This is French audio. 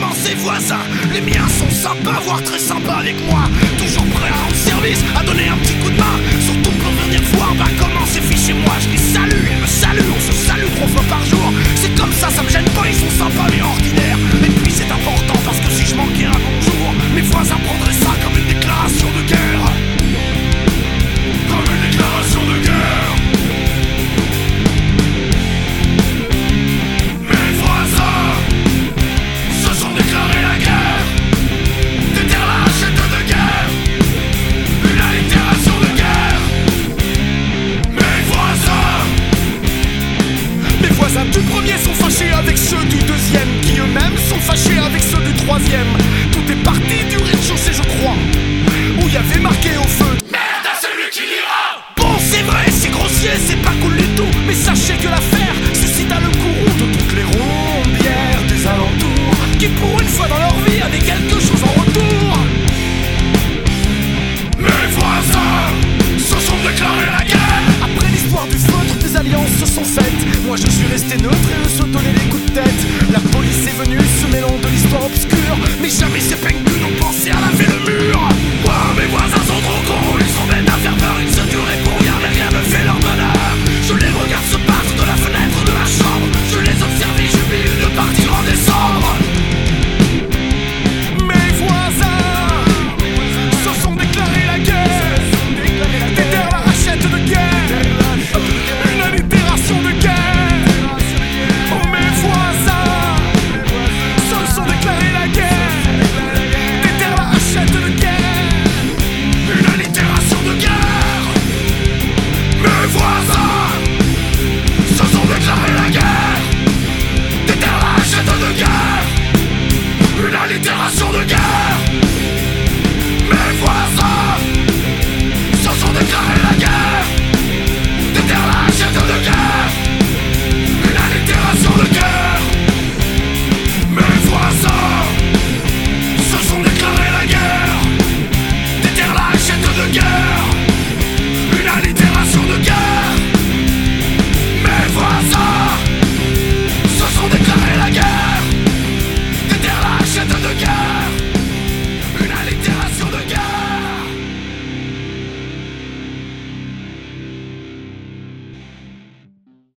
comment ces voisins? Les miens sont sympas, voire très sympas avec moi. Toujours prêts à rendre service, à donner un petit coup de main. Surtout pour venir voir comment c'est fait chez moi. Je les salue, ils me saluent, on se salue 3 fois par jour. C'est comme ça me gêne pas, ils sont sympas mais ordinaires. Et puis c'est important parce que si je manquais un bonjour, mes voisins prendraient ça comme une déclaration de guerre. Comme une déclaration de guerre. Mes voisins se sont déclarés la guerre. Des terres lâches et de guerre. Une allitération de guerre. Mes voisins du premier sont fâchés avec ceux du deuxième, qui eux-mêmes sont fâchés avec ceux du troisième. Tout est parti du rez-de-chaussée, je crois, où il y avait marqué au feu: merde à celui qui lira. Bon, c'est vrai, c'est grossier, c'est pas cool du tout, mais sachez que l'affaire suscita le courroux de toutes les rombières des alentours, qui pour une fois dans leur vie avaient quelque chose en retour. Mes voisins se sont déclarés la guerre. Après l'histoire du feutre, des alliances se sont faites. Moi je suis resté neutre et eux se donnaient les coups de tête. La police est venue se mêlant de l'histoire obscure, mais jamais ces peines